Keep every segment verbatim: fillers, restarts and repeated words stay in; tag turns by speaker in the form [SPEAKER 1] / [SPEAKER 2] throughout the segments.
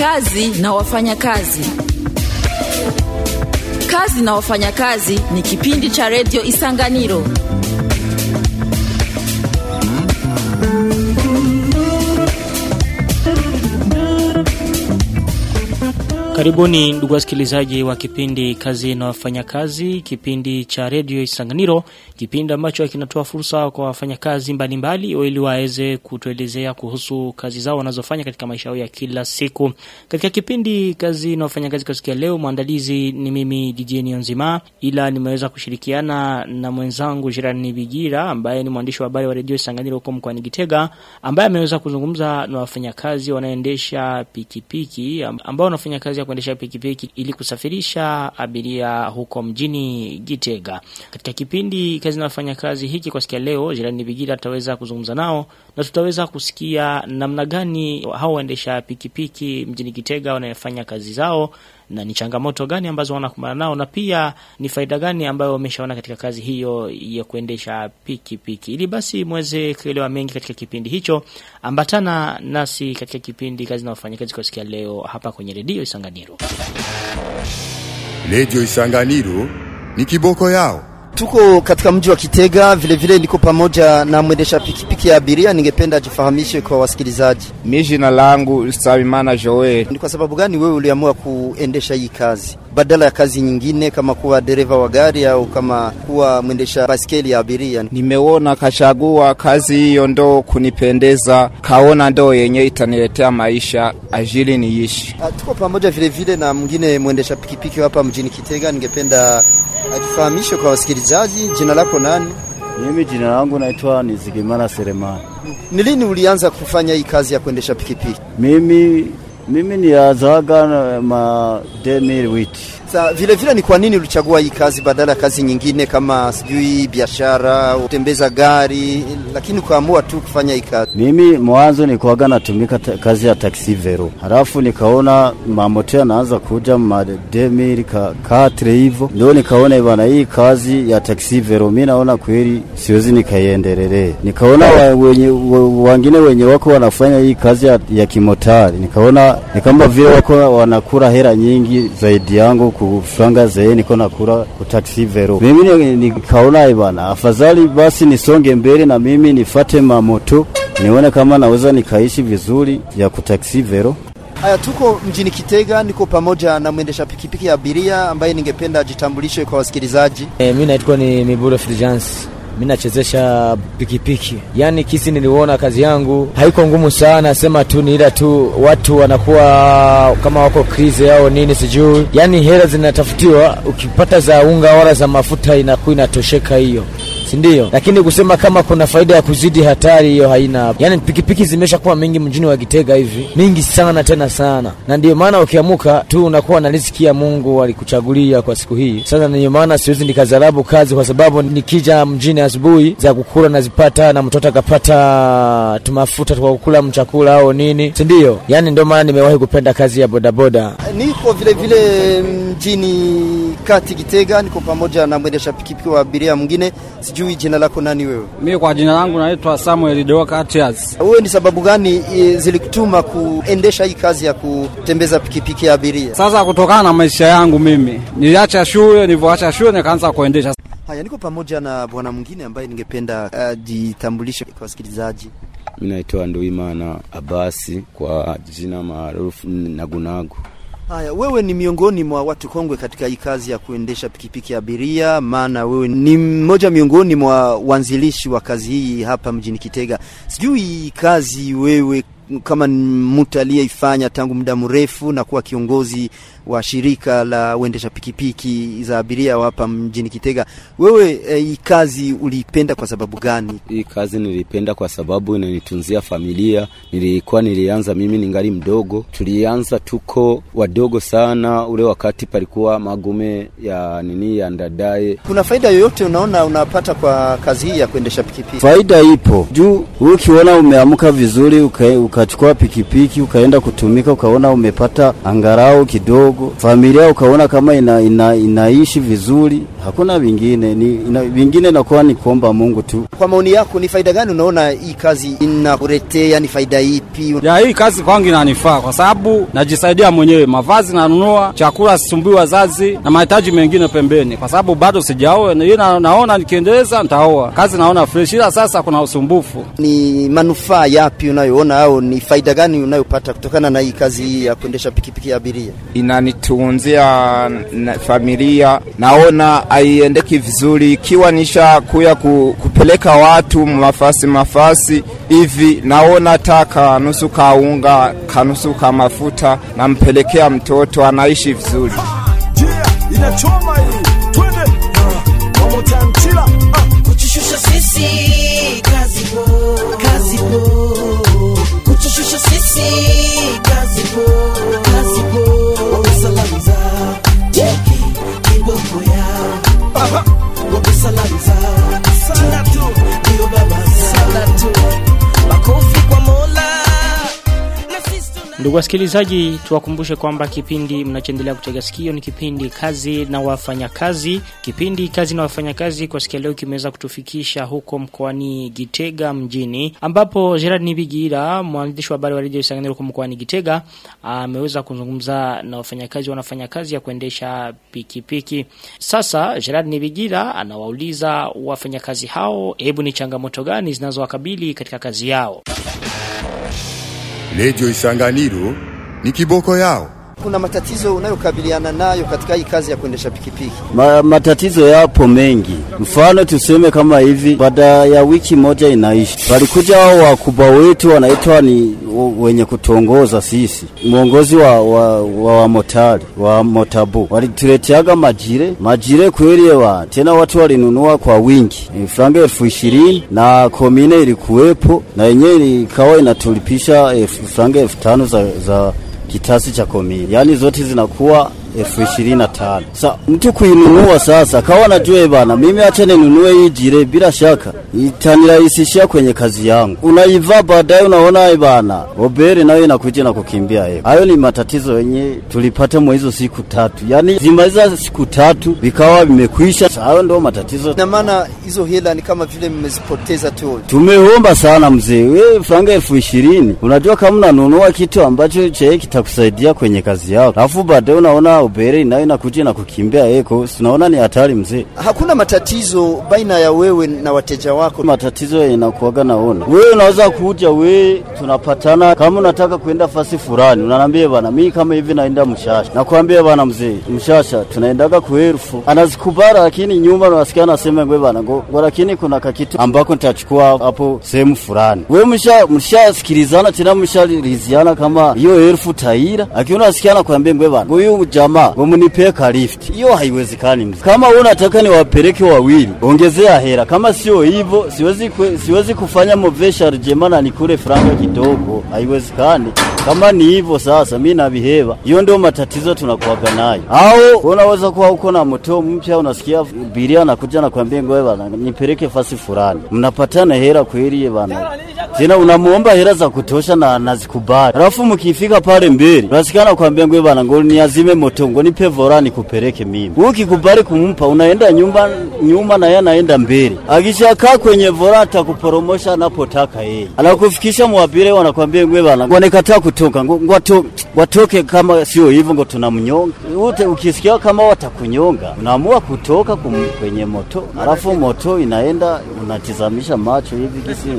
[SPEAKER 1] Kazi na wafanyakazi. Kazi na wafanyakazi ni kipindi cha Radio Isanganiro.
[SPEAKER 2] Karibuni ndugu wasikilizaji wa kipindi Kazi na Wafanyakazi, kipindi cha Radio Isanganiro, kipindi ambacho kinatoa fursa kwa wafanyakazi mbalimbali ili waweze kutuelezea kuhusu kazi zao wanazofanya katika maisha yao ya kila siku. Katika kipindi Kazi na Wafanyakazi kwa siku ya leo, mwandalizi ni mimi D J Nionzima, ila nimeweza kushirikiana na mwenzangu Jirani Bigira ambaye ni mwandishi wa habari wa Radio Isanganiro huko mkoani Gitega, ambaye ameweza kuzungumza na wafanyakazi wanaoendesha pikipiki ambao wanafanya kazi ya kuendesha pikipiki ili kusafirisha abiria huko mjini Gitega. Katika kipindi Kazi na Wafanyakazi hiki kwa siku ya leo, Jirani Bigira ataweza kuzungumza nao na tutaweza kusikia namna gani hao waendesha pikipiki mjini Gitega wanafanya kazi zao na ni changamoto gani ambazo wanakumbana nao, na pia ni faida gani ambayo wameshaona katika kazi hiyo ya kuendesha pikipiki. Ili basi muweze kuelewa mengi katika kipindi hicho, ambatana nasi katika kipindi Kazi na Wafanyakazi kwa siku ya leo hapa kwenye Radio Isanganiro.
[SPEAKER 3] Radio Isanganiro ni kiboko yao.
[SPEAKER 4] Tuko katika mji wa Gitega, vile vile niko pamoja na mwendesha pikipiki ya abiria. Ningependa jifahamishe kwa wasikilizaji.
[SPEAKER 5] Mimi jina langu Sabimana Joel.
[SPEAKER 4] Ni kwa sababu gani wewe uliamua kuendesha hii kazi badala ya kazi nyingine kama kuwa dereva wa gari au kama kuwa mwendesha baiskeli ya abiria?
[SPEAKER 5] Nimeona kachagua kazi hiyo ndo kunipendeza, kaona ndo yenye itaniletea maisha ajili niishi.
[SPEAKER 4] Tuko pamoja vile vile na mwingine mwendesha pikipiki hapa mjini Gitega. Ningependa ajifahamishe kwa wasikilizaji, jina lako nani?
[SPEAKER 6] Mimi jina langu naitwa Nizigimana Seremani.
[SPEAKER 4] Ni lini ulianza kufanya hii kazi ya kuendesha pikipiki?
[SPEAKER 6] Mimi mimi ni azaga ma demir witi.
[SPEAKER 4] Sa vile vile ni kwa nini ulichagua hii kazi badala ya kazi nyingine kama sijui biashara, utembeza gari, lakini ukaamua tu kufanya hii kazi?
[SPEAKER 6] Mimi mwanzo nilikuwa natumika kazi ya taxi vero. Halafu nikaona mamoto yanaanza kuja ma demir ka katre hivyo. Ndio nikaona bwana hii kazi ya taxi vero mimi naona kweli siwezi nikaiendelee. Nikaona wa, wenye wengine wenye wako wanafanya hii kazi ya, ya kimotari. Nikaona ni kama vile wako wanakula hela nyingi zaidi yangu kufranga zae niko nakura ku taxi vero. Mimi nikaona bwana afadhali basi nisonge mbele na mimi nifate mamoto nione kama naweza nikaishi vizuri ya ku taxi vero.
[SPEAKER 4] Haya, tuko mjini Gitega, niko pamoja na mwendesha pikipiki ya abiria ambaye ningependa jitambulishe kwa wasikilizaji.
[SPEAKER 7] E, mimi naitwa ni Miburo Fulgence. Mimi nachezesha pikipiki. Yaani kisi niliona kazi yangu haiko ngumu sana, sema tu ni ila tu watu wanakuwa kama wako krize yao nini sijui. Yaani hela zinatafutiwa, ukipata za unga wala za mafuta inakuwa inatosheka hiyo. Si ndio? Lakini kusema kama kuna faida ya kuzidi hatari hiyo haina. Yaani pikipiki zimeshakuwa mingi mjini wa Gitega hivi. Mingi sana tena sana. Na ndio maana ukiamuka tu unakuwa na riziki ya Mungu alikuchagulia kwa siku hii. Sasa ndio maana siwezi nikazarabu kazi kwa sababu nikija mjini asubuhi za kukula nazipata na mtoto akapata tumafuta kwa kukula mchakula au nini. Si ndio? Yaani ndio maana nimewahi kupenda kazi ya bodaboda.
[SPEAKER 4] Niko vile vile mjini kati Gitega, niko pamoja na mwendesha pikipiki wa abiria mwingine. Sijui jina lako nani wewe?
[SPEAKER 8] Mimi kwa jina langu naitwa Samuel Doka Atias.
[SPEAKER 4] Wewe ni sababu gani e, zilikutuma kuendesha hii kazi ya kutembeza pikipiki ya abiria?
[SPEAKER 8] Sasa kutokana na maisha yangu mimi, niliacha shule, nilipoacha shule nikaanza kuendesha.
[SPEAKER 4] Haya, niko pamoja na bwana mwingine ambaye ningependa ajitambulishe uh, kwa wasikilizaji.
[SPEAKER 9] Mimi naitwa Ndoimana Abasi kwa jina maarufu Nagunagu.
[SPEAKER 4] Haya, wewe ni miongoni mwa watu kongwe katika hii kazi ya kuendesha pikipiki ya abiria, maana wewe ni mmoja miongoni mwa wanzilishi wa kazi hii hapa mjini Gitega. Sijui kazi wewe kama mtu aliyeifanya tangu muda mrefu na kuwa kiongozi wa shirika la uendesha pikipiki za abiria hapa mjini Gitega, wewe e, hii kazi uliipenda kwa sababu gani?
[SPEAKER 9] Hii kazi nilipenda kwa sababu inanitunzia familia. Nilikuwa nilianza mimi ningali mdogo. Tulianza tuko wadogo sana, ule wakati palikuwa magume ya nini ya ndadaye.
[SPEAKER 4] Kuna faida yoyote unaona unapata kwa kazi hii ya kuendesha pikipiki?
[SPEAKER 6] Faida ipo. Juu ukiona umeamka vizuri ukachukua pikipiki ukaenda kutumika ukaona umepata angarau kidogo kidogo, familia ukaona kama ina, ina, inaishi vizuri, hakuna vingine. Ni ina, vingine nakuwa ni kuomba Mungu tu.
[SPEAKER 4] Kwa maoni yako ni faida gani unaona hii kazi inakuletea, ni faida ipi?
[SPEAKER 8] Ya hii kazi kwangu inanifaa kwa sababu najisaidia mwenyewe, mavazi nanunua, chakula sisumbui wazazi na mahitaji mengine pembeni, kwa sababu bado sijaoa. Na, naona nikiendeleza nitaoa. Kazi naona fresh, ila sasa kuna usumbufu.
[SPEAKER 4] Ni manufaa yapi unayoona au ni faida gani unayopata kutokana na hii kazi hii ya kuendesha pikipiki ya abiria?
[SPEAKER 5] Inanitunzia na familia, naona aiendeki vizuri. Ikiwa nisha kuya ku, kupeleka watu mafasi mafasi hivi, naona taka nusu kaunga kanusu ka mafuta nampelekea mtoto, anaishi vizuri.
[SPEAKER 10] Yeah, inachoma hii. Twende. One more time chila. Kuchushusha sisi kazi po. Kazi po. Kuchushusha sisi kazi po. Kazi po. Wakusalamiza. Jeki kiboko yao. Aha. Wakusalamiza. Salatu. Ndiyo baba. Salatu. Makofi kwa Mola.
[SPEAKER 2] Ndugu wasikilizaji, tuwakumbushe kwamba kipindi mnachoendelea kutega sikio ni kipindi Kazi na Wafanyakazi. Kipindi Kazi na Wafanyakazi kwa siku leo kimeweza kutufikisha huko mkoani Gitega mjini, ambapo Gerard Nibigira, mwandishi wa habari wa Radio Isanganiro kwa mkoani Gitega, ameweza kuzungumza na wafanyakazi wanafanya kazi ya kuendesha pikipiki. Sasa Gerard Nibigira anawauliza wafanyakazi hao, hebu ni changamoto gani zinazowakabili katika kazi yao?
[SPEAKER 3] Radio Isanganiro ni kiboko yao.
[SPEAKER 4] Kuna matatizo unayokabiliana nayo katika hii kazi ya kuendesha pikipiki?
[SPEAKER 6] Ma, matatizo yapo mengi. Mfano tuseme kama hivi, baada ya wiki moja inaishi, walikuja wao wakubwa wetu wanaitwa ni wenye kutongoza sisi, mwongozi wa wa, wa, wa motari wa motabu, walituleteaga majire majire kweli wa tena watu walinunua kwa wingi franga elfu ishirini na komine ilikuwepo na yenyewe ikawa inatulipisha franga elfu tano za, za kitasi cha komini, yani zote zinakuwa elfu ishirini na tano. Sa mtu kuinunua sasa kawa najua bana, mimi acha ninunue hii jire, bila shaka itanirahisishia kwenye kazi yangu. Unaiva baadaye unaona bana obere nayo inakuja na kukimbia yeye. Hayo ni matatizo yenye tulipata mwa hizo siku tatu, yani zimaliza siku tatu vikawa vimekwisha. Hayo ndio matatizo.
[SPEAKER 4] Na maana hizo hela ni kama vile mmezipoteza tu.
[SPEAKER 6] Tumeomba sana mzee, wewe franga elfu ishirini unajua kama unanunua kitu ambacho chenye kitakusaidia kwenye kazi yako, alafu baadaye unaona ubere nayo inakuja na kukimbia eko, tunaona ni hatari mzee.
[SPEAKER 4] Hakuna matatizo baina ya wewe na wateja wako?
[SPEAKER 6] Matatizo yanakuaga naona. Wewe unaweza kuja, wewe tunapatana kama unataka kwenda fasi fulani, unaniambia bana mimi kama hivi naenda Mshasha. Nakwambia bana mzee, Mshasha tunaendaga kwa elfu. Anazikubara lakini nyumba unasikia anasema ngwe bana ngo, lakini kuna kakitu ambako nitachukua hapo sehemu fulani. Wewe msha mshasikilizana tena mshaliziana kama hiyo elfu taira, lakini unasikia anakuambia ngwe bana huyu jamaa wamunipeka lift. Hiyo haiwezekani mzee. Kama unataka ni wapeleke wawili, ongezea hela. Kama sio hivyo siwezi kwe, siwezi kufanya movesha rejemana nikule franga kidogo. Haiwezekani. Kama ni hivyo sasa mimi nabiheba. Hiyo ndio matatizo tunakuaga nayo. Au unaweza kuwa uko na moto mpya, unasikia biria anakuja na kuambia ngoe bana nipeleke fasi fulani. Mnapatana hela kweli bana. Tena unamuomba hela za kutosha na anazikubali. Alafu mkifika pale mbele, unasikia anakuambia ngoe bana ngo niazime moto ngo nipe vorani kupeleke mimi. Ukikubali kumpa unaenda nyumba nyuma na yeye anaenda mbele. Akishakaa kwenye vora atakuporomosha anapotaka yeye. Anakufikisha mwabire wanakuambia ngwe bana ngo nikataa kutoka ngo wato, watoke kama sio hivyo ngo tunamnyonga. Ute ukisikia kama watakunyonga unaamua kutoka kum, kwenye moto. Alafu moto inaenda unatizamisha macho hivi kisi.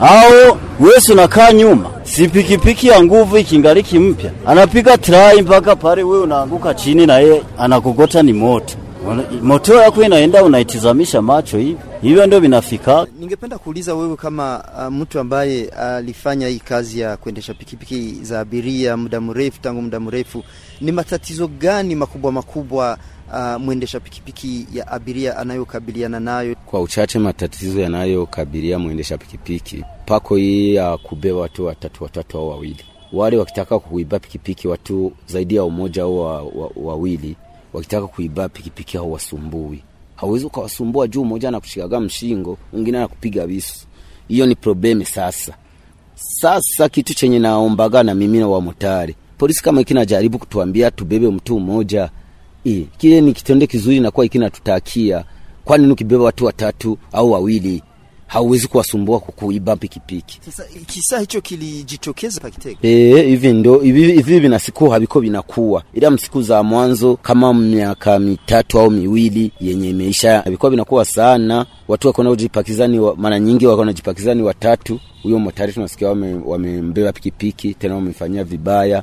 [SPEAKER 6] Au wewe unakaa nyuma, si pikipiki ya nguvu ikingaliki mpya, anapiga try mpaka pale wewe unaanguka chini na yeye anakugota ni moto. Moto yako inaenda unaitizamisha macho hivi. Hivyo ndio vinafika.
[SPEAKER 4] Ningependa kuuliza wewe kama uh, mtu ambaye alifanya uh, hii kazi ya kuendesha pikipiki za abiria muda mrefu, tangu muda mrefu, ni matatizo gani makubwa makubwa uh, muendesha pikipiki ya abiria anayokabiliana nayo?
[SPEAKER 9] Kwa uchache matatizo yanayokabilia muendesha pikipiki pako hii ya kubeba watu watatu watatu au wawili. Wale wakitaka kuiba pikipiki watu zaidi ya umoja au wawili, wa, wa wakitaka kuiba pikipiki hao wasumbui. Hawezi ukawasumbua juu mmoja anakushikaga mshingo, mwingine anakupiga visu. Hiyo ni probleme sasa. Sasa kitu chenye naombaga na mimi na wa motari, polisi kama ikinajaribu kutuambia tubebe mtu mmoja, eh kile ni kitendo kizuri na kwa ikinatutakia. Kwani ukibeba watu watatu au wawili hauwezi kuwasumbua kukuiba pikipiki.
[SPEAKER 4] Sasa kisa hicho kilijitokeza pa Kitega.
[SPEAKER 9] Eh hivi ndo hivi hivi vinasiku habiko vinakuwa. Ila msiku za mwanzo kama miaka mitatu au miwili yenye imeisha habiko vinakuwa sana. Watu wako na ujipakizani wa, mara nyingi wako na jipakizani watatu. Huyo motari tunasikia wamembeba wame pikipiki tena wamefanyia vibaya.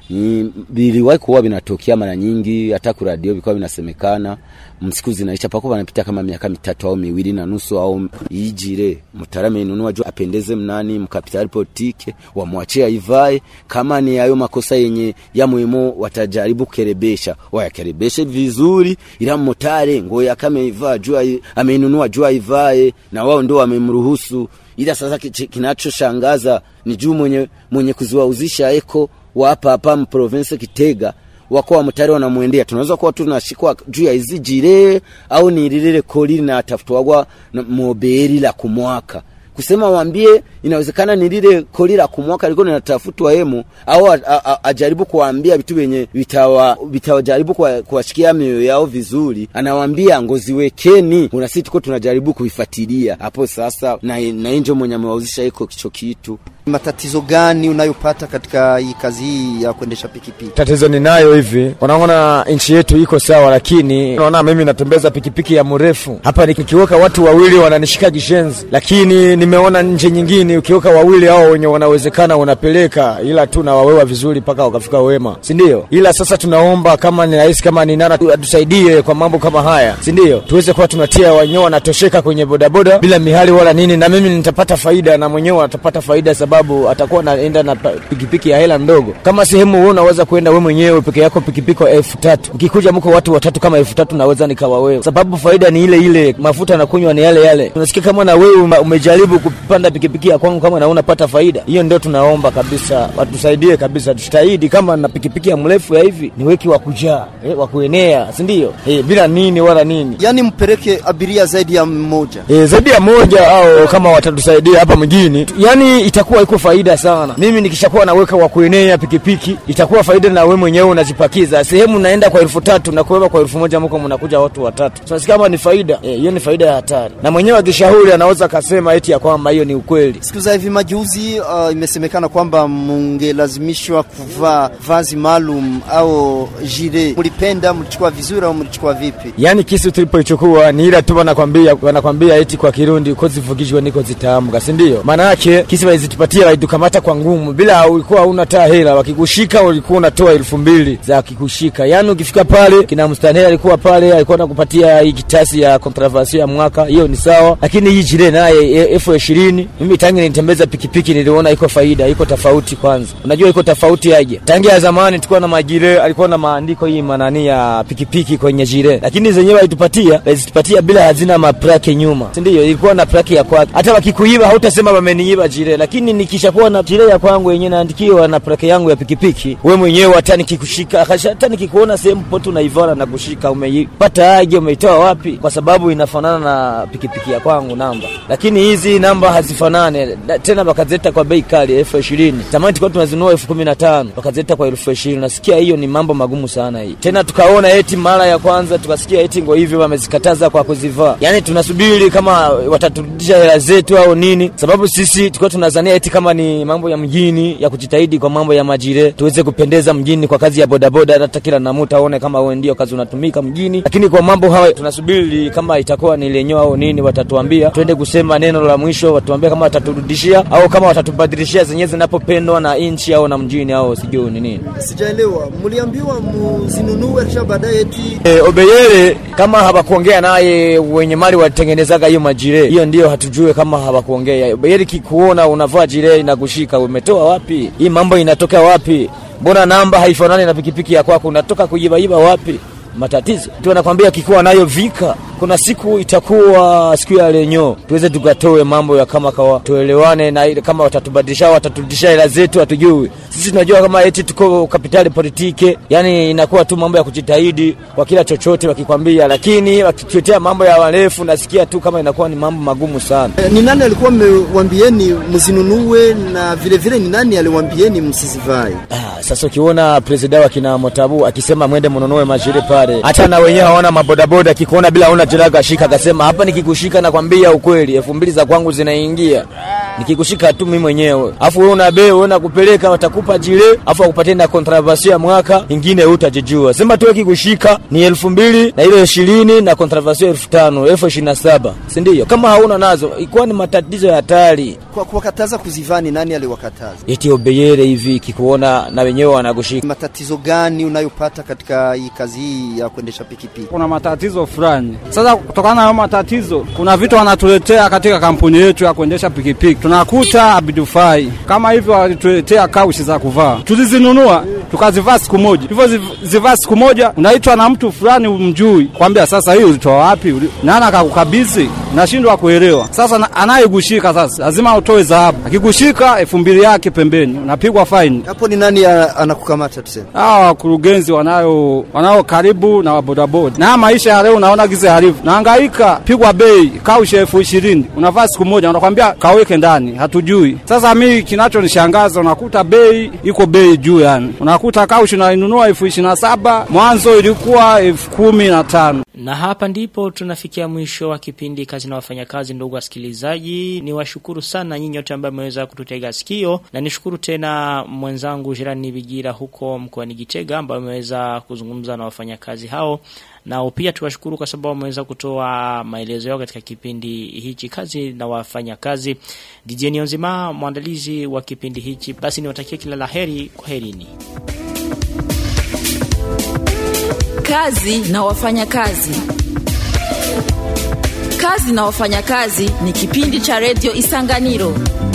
[SPEAKER 9] Ni biliwahi kuwa vinatokea mara nyingi, hata ku radio vilikuwa vinasemekana. Msiku zinaisha pako wanapita kama miaka mitatu au miwili na nusu au ijire. Mtarame inunua juu apendeze mnani mkapitali politike wamwachia ivae. Kama ni hayo makosa yenye ya muhimu watajaribu kukerebesha, wayakerebeshe vizuri. Ila motari ngo yakame ivaa juu ameinunua juu ivae na wao ndio wamemruhusu. Ila sasa kinachoshangaza ni juu mwenye mwenye kuziwauzisha eko wa hapa hapa province Kitega wako wa mtari wanamuendea. Tunaweza kuwa tunashikwa juu ya hizi jire au ni lile koli na atafutwa moberi la kumwaka. Kusema waambie inawezekana ni lile koli la kumwaka liko linatafutwa hemu au ajaribu kuambia vitu venye vitawa vitawajaribu kuwashikia mioyo yao vizuri. Anawaambia ngozi wekeni, una sisi tuko tunajaribu kuifuatilia. Hapo sasa na na injo mwenye amewauzisha iko kicho kitu.
[SPEAKER 4] Matatizo gani unayopata katika hii kazi hii ya kuendesha pikipiki?
[SPEAKER 7] Tatizo ninayo hivi, unaona nchi yetu iko sawa, lakini unaona mimi natembeza pikipiki ya mrefu. Hapa nikiweka watu wawili wananishika gishenzi, lakini nimeona nje nyingine ukiweka wawili hao wenye wanawezekana unapeleka, ila tu na wawewa vizuri paka wakafika wema, si ndio? Ila sasa tunaomba kama ni rais kama ni nana atusaidie kwa mambo kama haya, si ndio? Tuweze kuwa tunatia wanyoa na tosheka kwenye bodaboda bila mihali wala nini, na mimi nitapata faida na mwenyewe atapata faida, sababu atakuwa naenda na pikipiki ya hela ndogo. Kama sehemu wewe unaweza kwenda wewe mwenyewe peke yako pikipiki elfu tatu, ukikuja mko watu watatu kama elfu tatu naweza nikawa wewe, sababu faida ni ile ile, mafuta na kunywa ni yale yale. Tunasikia kama na wewe umejaribu kupanda pikipiki ya kwangu kama na unapata faida. Hiyo ndio tunaomba kabisa watusaidie kabisa, tujitahidi kama na pikipiki ya mrefu ya hivi ni weki wa kujaa, eh, wa kuenea, si ndio? Eh, bila nini wala nini.
[SPEAKER 4] Yaani mpeleke abiria zaidi ya mmoja.
[SPEAKER 7] Eh, zaidi ya moja au kama watatusaidia hapa mjini, yani itakuwa iko faida sana. Mimi nikishakuwa naweka wa kuenea pikipiki itakuwa faida, na wewe mwenyewe unajipakiza. Sehemu naenda kwa elfu tatu na kuweka kwa elfu moja mko mnakuja watu watatu. Sasa kama ni faida, eh, hiyo ni faida ya hatari. Na mwenyewe akishauri anaweza kasema eti ya kwamba hiyo ni ukweli.
[SPEAKER 4] Siku za hivi majuzi uh, imesemekana kwamba mungelazimishwa kuvaa vazi maalum au jire. Mlipenda mlichukua vizuri au mlichukua vipi?
[SPEAKER 7] Yaani kisi tulipoichukua ni ila tu wanakwambia wanakwambia eti kwa Kirundi uko zivugijwe niko zitaamka, si ndio? Maana yake kisi walizitupatia waidukamata kwa ngumu bila ulikuwa una taa hela, wakikushika ulikuwa unatoa elfu mbili za kikushika. Yaani ukifika pale kina mstaneri alikuwa pale alikuwa anakupatia hii kitasi ya contravention ya mwaka, hiyo ni sawa. Lakini hii jire naye elfu ishirini, mimi tangi nitembeza pikipiki niliona iko faida, iko tofauti kwanza. Unajua iko tofauti aje? Tangi ya zamani tulikuwa na majire alikuwa na maandiko hii manani ya pikipiki kwenye jire, lakini zenyewe walitupatia walitupatia bila hazina maplake nyuma, si ndio? Ilikuwa na plake ya kwake. Hata wakikuiba hautasema wameniiba jire, lakini nikishakuwa na jire ya kwangu yenyewe naandikiwa na plake yangu ya pikipiki, wewe mwenyewe hata nikikushika hata nikikuona sehemu pote unaivara na kushika umeipata aje, umeitoa wapi, kwa sababu inafanana na pikipiki ya kwangu namba. Lakini hizi namba hazifanane tena, bakazeta kwa bei kali elfu ishirini. Zamani tulikuwa tunazinunua elfu kumi na tano bakazeta kwa elfu ishirini. Nasikia hiyo ni mambo magumu sana hii. Tena tukaona eti mara ya kwanza tukasikia eti ngo hivyo wamezikataza kwa kuzivaa. Yaani tunasubiri kama wataturudisha hela zetu au nini, sababu sisi tulikuwa tunazania eti kama ni mambo ya mjini ya kujitahidi kwa mambo ya majire tuweze kupendeza mjini kwa kazi ya bodaboda, hata kila namuta aone kama wewe ndio kazi unatumika mjini. Lakini kwa mambo haya tunasubiri kama itakuwa ni lenyewe au nini, watatuambia twende kusema neno la mwisho, watuambia kama wataturudishia au kama watatubadilishia zenyewe zinapopendwa na inchi au na mjini au sijui ni nini.
[SPEAKER 4] Sijaelewa, mliambiwa mzinunue kisha baadaye eti
[SPEAKER 7] e, Obeyere kama hawakuongea naye wenye mali watengenezaga hiyo majire, hiyo ndio hatujue kama hawakuongea. Obeyere kikuona unavaa jire inakushika, umetoa wapi? Hii mambo inatoka wapi? Mbona namba haifanani na pikipiki ya kwako, unatoka kuiba iba wapi? Matatizo tu anakuambia kikuwa nayo vika kuna siku itakuwa siku ya lenyo tuweze tukatoe mambo ya kama kawa tuelewane, na ile kama watatubadilisha watatudisha hela zetu hatujui. Sisi tunajua kama eti tuko kapitali politike, yani inakuwa tu mambo ya kujitahidi kwa kila chochote wakikwambia, lakini wakituletea mambo ya warefu nasikia tu kama inakuwa ni mambo magumu sana.
[SPEAKER 4] E, ni nani alikuwa amewambieni mzinunue, na vile vile ni nani aliwaambieni msizivai?
[SPEAKER 7] Ah, sasa ukiona president wa kina Motabu akisema mwende mnunue majire pale, hata na wenyewe hawana mabodaboda, kikuona bila una jiraga shika, akasema hapa nikikushika nakwambia ukweli elfu mbili za kwangu zinaingia nikikushika tu mimi mwenyewe, afu wewe una bei wewe unakupeleka watakupa jile, afu akupatie na contravention ya mwaka nyingine utajijua. Sema tu kikushika ni elfu mbili na ile ishirini na contravention elfu tano elfu ishirini na saba, si ndio? Kama hauna nazo ikuwa ni matatizo ya hatari.
[SPEAKER 4] Kwa kuwakataza kuzivani nani aliwakataza?
[SPEAKER 7] Eti obeyere hivi kikuona na wenyewe wanakushika.
[SPEAKER 4] Matatizo gani unayopata katika hii kazi hii ya kuendesha pikipiki?
[SPEAKER 8] Kuna matatizo fulani. Sasa kutokana na hayo matatizo kuna vitu wanatuletea katika kampuni yetu ya kuendesha pikipiki. Tunakuta abidufai kama hivyo walituletea kaushi za kuvaa, tulizinunua tukazivaa siku moja, hivyo zivaa siku moja unaitwa na mtu fulani umjui, kwambia sasa hiyo ulitoa wapi, nani akakukabidhi, nashindwa kuelewa. Sasa anayegushika sasa lazima utoe dhahabu, akigushika elfu mbili yake pembeni unapigwa fine.
[SPEAKER 4] Hapo ni nani anakukamata tuseme?
[SPEAKER 8] Hao wakurugenzi wanayo wanao karibu na wabodaboda. Na maisha ya leo unaona gize harifu, nahangaika pigwa bei kaushi elfu ishirini unavaa siku moja unakwambia kaweke ndani hatujui. Sasa mimi kinachonishangaza unakuta bei iko bei juu, yani unakuta kaushi unainunua elfu ishirini na saba mwanzo ilikuwa elfu kumi na tano.
[SPEAKER 2] Na hapa ndipo tunafikia mwisho wa kipindi Kazi na Wafanyakazi. Ndugu wasikilizaji, ni washukuru sana nyinyi wote ambao mmeweza kututega sikio, na nishukuru tena mwenzangu Jirani Bigira huko mkoani Gitega ambao ameweza kuzungumza na wafanyakazi hao, na pia tuwashukuru kwa sababu wameweza kutoa maelezo yao katika kipindi hichi Kazi na Wafanyakazi. D J Nionzima mwandalizi wa kipindi hichi, basi niwatakie kila laheri. Kwaherini.
[SPEAKER 1] Kazi na Wafanyakazi. Kazi na Wafanyakazi ni kipindi cha Radio Isanganiro.